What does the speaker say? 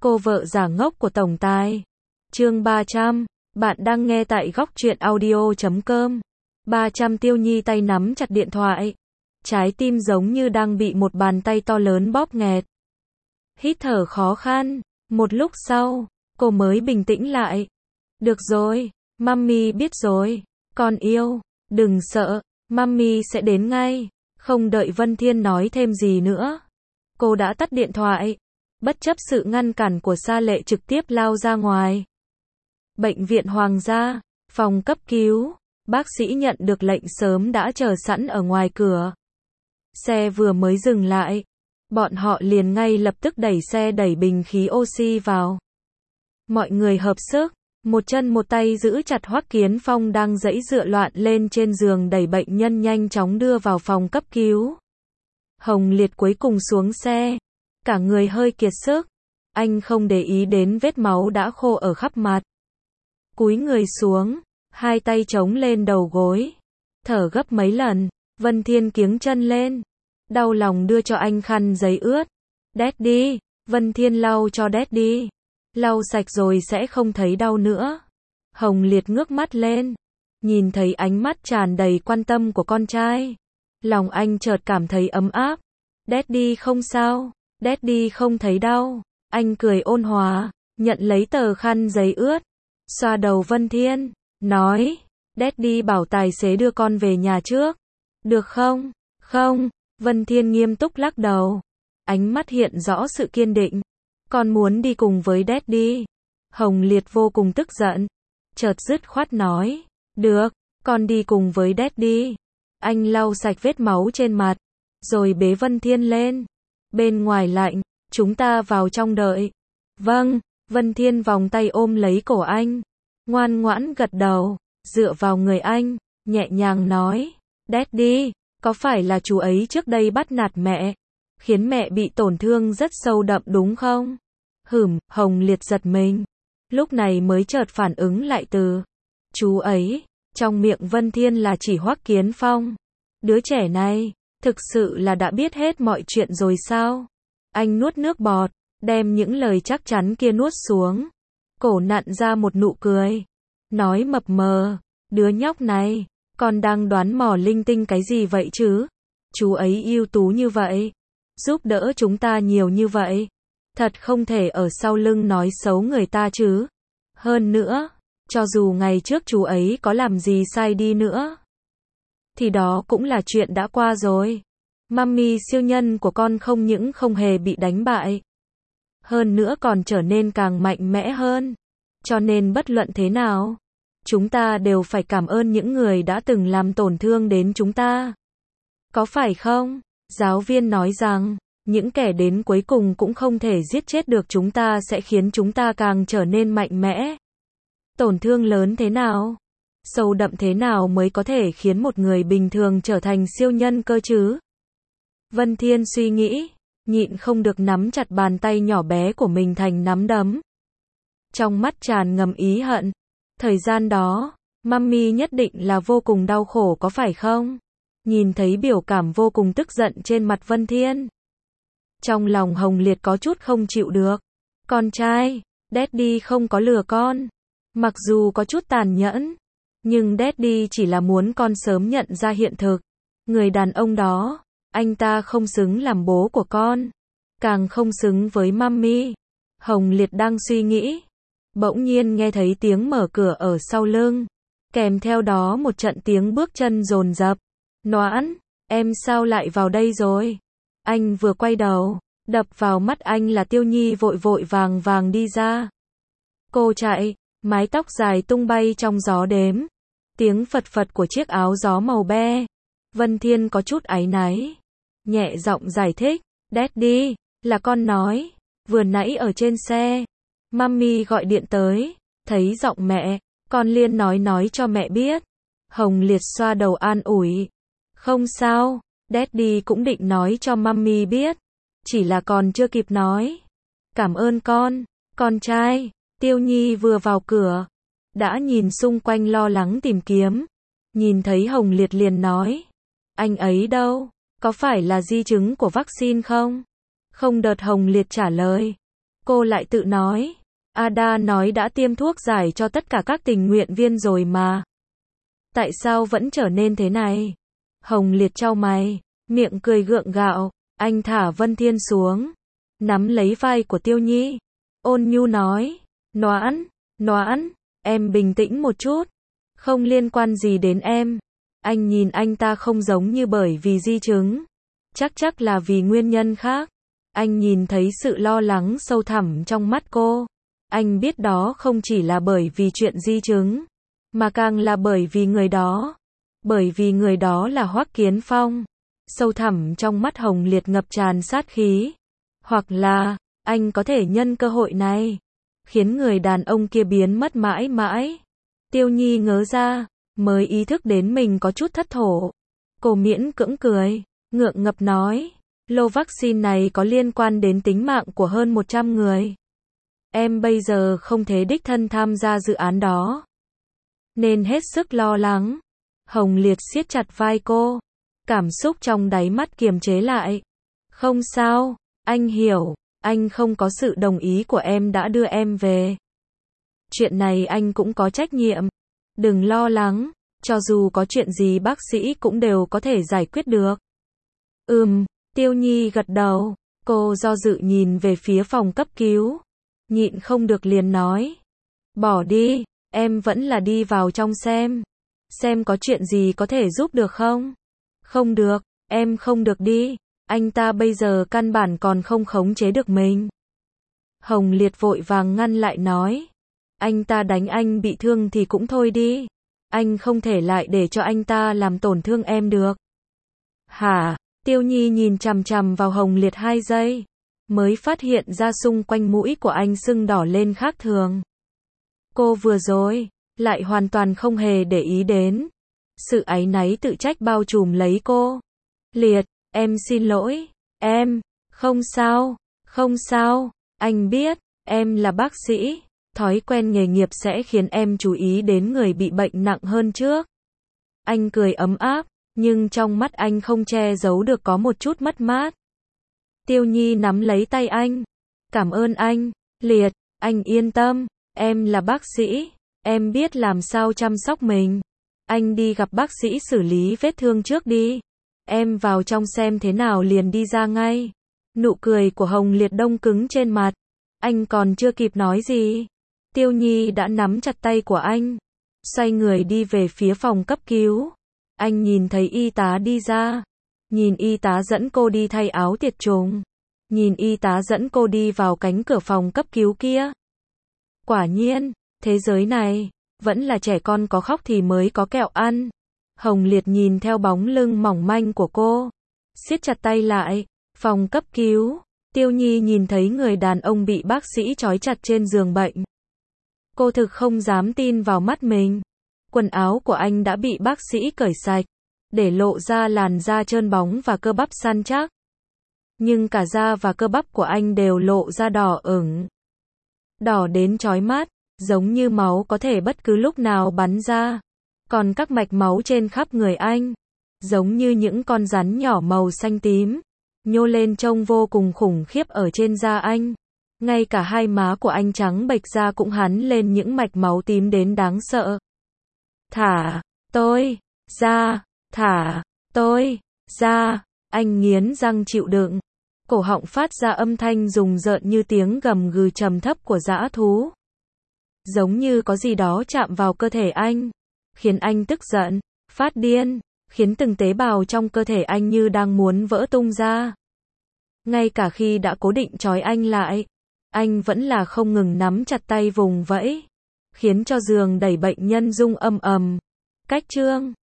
Cô vợ giả ngốc của tổng tài. Chương 300, bạn đang nghe tại góc truyện audio.com. 300 Tiêu Nhi tay nắm chặt điện thoại. Trái tim giống như đang bị một bàn tay to lớn bóp nghẹt. Hít thở khó khăn. Một lúc sau, cô mới bình tĩnh lại. Được rồi, Mummy biết rồi. Con yêu, đừng sợ, Mummy sẽ đến ngay. Không đợi Vân Thiên nói thêm gì nữa, cô đã tắt điện thoại. Bất chấp sự ngăn cản của Sa Lệ trực tiếp lao ra ngoài. Bệnh viện Hoàng gia, phòng cấp cứu. Bác sĩ nhận được lệnh sớm đã chờ sẵn ở ngoài cửa. Xe vừa mới dừng lại, bọn họ liền ngay lập tức đẩy xe đẩy bình khí oxy vào. Mọi người hợp sức, một chân một tay giữ chặt Hoắc Kiến Phong đang giãy giụa loạn lên trên giường đẩy bệnh nhân nhanh chóng đưa vào phòng cấp cứu. Hồng Liệt cuối cùng xuống xe, cả người hơi kiệt sức, anh không để ý đến vết máu đã khô ở khắp mặt. Cúi người xuống, hai tay chống lên đầu gối, thở gấp mấy lần. Vân Thiên kiếng chân lên, đau lòng đưa cho anh khăn giấy ướt. Daddy, Vân Thiên lau cho Daddy. Lau sạch rồi sẽ không thấy đau nữa. Hồng Liệt ngước mắt lên, nhìn thấy ánh mắt tràn đầy quan tâm của con trai. Lòng anh chợt cảm thấy ấm áp. Daddy không sao, Daddy không thấy đau. Anh cười ôn hòa, nhận lấy tờ khăn giấy ướt, xoa đầu Vân Thiên, nói, Daddy bảo tài xế đưa con về nhà trước. Được không? Không, Vân Thiên nghiêm túc lắc đầu. Ánh mắt hiện rõ sự kiên định. Con muốn đi cùng với Daddy. Hồng Liệt vô cùng tức giận, chợt dứt khoát nói, được, con đi cùng với Daddy. Anh lau sạch vết máu trên mặt, rồi bế Vân Thiên lên. Bên ngoài lạnh, chúng ta vào trong đợi. Vâng, Vân Thiên vòng tay ôm lấy cổ anh, ngoan ngoãn gật đầu, dựa vào người anh, nhẹ nhàng nói, Daddy, có phải là chú ấy trước đây bắt nạt mẹ, khiến mẹ bị tổn thương rất sâu đậm đúng không? Hồng Liệt giật mình, lúc này mới chợt phản ứng lại từ chú ấy, trong miệng Vân Thiên là chỉ Hoắc Kiến Phong. Đứa trẻ này, thực sự là đã biết hết mọi chuyện rồi sao? Anh nuốt nước bọt, đem những lời chắc chắn kia nuốt xuống, cổ nặn ra một nụ cười, nói mập mờ, đứa nhóc này, con đang đoán mò linh tinh cái gì vậy chứ? Chú ấy ưu tú như vậy, giúp đỡ chúng ta nhiều như vậy, thật không thể ở sau lưng nói xấu người ta chứ. Hơn nữa, cho dù ngày trước chú ấy có làm gì sai đi nữa, thì đó cũng là chuyện đã qua rồi. Mummy siêu nhân của con không những không hề bị đánh bại, hơn nữa còn trở nên càng mạnh mẽ hơn. Cho nên bất luận thế nào, chúng ta đều phải cảm ơn những người đã từng làm tổn thương đến chúng ta. Có phải không? Giáo viên nói rằng, những kẻ đến cuối cùng cũng không thể giết chết được chúng ta sẽ khiến chúng ta càng trở nên mạnh mẽ. Tổn thương lớn thế nào, sâu đậm thế nào mới có thể khiến một người bình thường trở thành siêu nhân cơ chứ? Vân Thiên suy nghĩ, nhịn không được nắm chặt bàn tay nhỏ bé của mình thành nắm đấm. Trong mắt tràn ngầm ý hận. Thời gian đó, Mummy nhất định là vô cùng đau khổ có phải không? Nhìn thấy biểu cảm vô cùng tức giận trên mặt Vân Thiên, trong lòng Hồng Liệt có chút không chịu được. Con trai, Daddy không có lừa con. Mặc dù có chút tàn nhẫn, nhưng Daddy chỉ là muốn con sớm nhận ra hiện thực. Người đàn ông đó, anh ta không xứng làm bố của con, càng không xứng với Mummy. Hồng Liệt đang suy nghĩ, bỗng nhiên nghe thấy tiếng mở cửa ở sau lưng, kèm theo đó một trận tiếng bước chân dồn dập. Noãn, em sao lại vào đây rồi? Anh vừa quay đầu, đập vào mắt anh là Tiêu Nhi vội vội vàng vàng đi ra. Cô chạy, mái tóc dài tung bay trong gió đêm, tiếng phật phật của chiếc áo gió màu be. Vân Thiên có chút áy náy, nhẹ giọng giải thích, Daddy, là con nói, vừa nãy ở trên xe, Mummy gọi điện tới, thấy giọng mẹ, con liền nói cho mẹ biết. Hồng Liệt xoa đầu an ủi, không sao, Daddy cũng định nói cho Mummy biết, chỉ là còn chưa kịp nói. Cảm ơn con trai. Tiêu Nhi vừa vào cửa, đã nhìn xung quanh lo lắng tìm kiếm, nhìn thấy Hồng Liệt liền nói, anh ấy đâu, có phải là di chứng của vaccine không? Không đợt Hồng Liệt trả lời, Cô lại tự nói. Ada nói đã tiêm thuốc giải cho tất cả các tình nguyện viên rồi mà. Tại sao vẫn trở nên thế này? Hồng Liệt chau mày, miệng cười gượng gạo. Anh thả Vân Thiên xuống, nắm lấy vai của Tiêu Nhi. Ôn nhu nói. Noãn, em bình tĩnh một chút. Không liên quan gì đến em. Anh nhìn anh ta không giống như bởi vì di chứng. Chắc là vì nguyên nhân khác. Anh nhìn thấy sự lo lắng sâu thẳm trong mắt cô. Anh biết đó không chỉ là bởi vì chuyện di chứng, mà càng là bởi vì người đó. Bởi vì người đó là Hoắc Kiến Phong. Sâu thẳm trong mắt Hồng Liệt ngập tràn sát khí. Hoặc là, anh có thể nhân cơ hội này, khiến người đàn ông kia biến mất mãi mãi. Tiêu Nhi ngớ ra, mới ý thức đến mình có chút thất thổ. Cô miễn cưỡng cười, ngượng ngập nói. Lô vaccine này có liên quan đến tính mạng của hơn 100 người. Em bây giờ không thể đích thân tham gia dự án đó, nên hết sức lo lắng. Hồng Liệt siết chặt vai cô, cảm xúc trong đáy mắt kiềm chế lại. Không sao, anh hiểu, anh không có sự đồng ý của em đã đưa em về. Chuyện này anh cũng có trách nhiệm. Đừng lo lắng, cho dù có chuyện gì bác sĩ cũng đều có thể giải quyết được. Tiêu Nhi gật đầu, cô do dự nhìn về phía phòng cấp cứu. Nhịn không được liền nói. Bỏ đi, em vẫn là đi vào trong xem có chuyện gì có thể giúp được không? Không được, em không được đi, anh ta bây giờ căn bản còn không khống chế được mình. Hồng Liệt vội vàng ngăn lại nói. Anh ta đánh anh bị thương thì cũng thôi đi. Anh không thể lại để cho anh ta làm tổn thương em được. Hả? Tiêu Nhi nhìn chằm chằm vào Hồng Liệt 2 giây, mới phát hiện ra xung quanh mũi của anh sưng đỏ lên khác thường. Cô vừa rồi lại hoàn toàn không hề để ý đến. Sự áy náy tự trách bao trùm lấy cô. Liệt, em xin lỗi, em, không sao, anh biết, em là bác sĩ, thói quen nghề nghiệp sẽ khiến em chú ý đến người bị bệnh nặng hơn trước. Anh cười ấm áp, nhưng trong mắt anh không che giấu được có một chút mất mát. Tiêu Nhi nắm lấy tay anh. Cảm ơn anh, Liệt, anh yên tâm, em là bác sĩ, em biết làm sao chăm sóc mình. Anh đi gặp bác sĩ xử lý vết thương trước đi. Em vào trong xem thế nào liền đi ra ngay. Nụ cười của Hồng Liệt đông cứng trên mặt. Anh còn chưa kịp nói gì, Tiêu Nhi đã nắm chặt tay của anh, xoay người đi về phía phòng cấp cứu. Anh nhìn thấy y tá đi ra, nhìn y tá dẫn cô đi thay áo tiệt trùng, nhìn y tá dẫn cô đi vào cánh cửa phòng cấp cứu kia. Quả nhiên, thế giới này, vẫn là trẻ con có khóc thì mới có kẹo ăn. Hồng Liệt nhìn theo bóng lưng mỏng manh của cô, siết chặt tay lại. Phòng cấp cứu, Tiêu Nhi nhìn thấy người đàn ông bị bác sĩ trói chặt trên giường bệnh. Cô thực không dám tin vào mắt mình. Quần áo của anh đã bị bác sĩ cởi sạch, để lộ ra làn da trơn bóng và cơ bắp săn chắc. Nhưng cả da và cơ bắp của anh đều lộ ra đỏ ửng. Đỏ đến chói mắt, giống như máu có thể bất cứ lúc nào bắn ra. Còn các mạch máu trên khắp người anh, giống như những con rắn nhỏ màu xanh tím, nhô lên trông vô cùng khủng khiếp ở trên da anh. Ngay cả hai má của anh trắng bệch ra cũng hắn lên những mạch máu tím đến đáng sợ. Thả tôi ra, thả tôi ra, anh nghiến răng chịu đựng. Cổ họng phát ra âm thanh rùng rợn như tiếng gầm gừ trầm thấp của dã thú. Giống như có gì đó chạm vào cơ thể anh, khiến anh tức giận, phát điên, khiến từng tế bào trong cơ thể anh như đang muốn vỡ tung ra. Ngay cả khi đã cố định trói anh lại, anh vẫn là không ngừng nắm chặt tay vùng vẫy, khiến cho giường đẩy bệnh nhân rung ầm ầm. Cách chương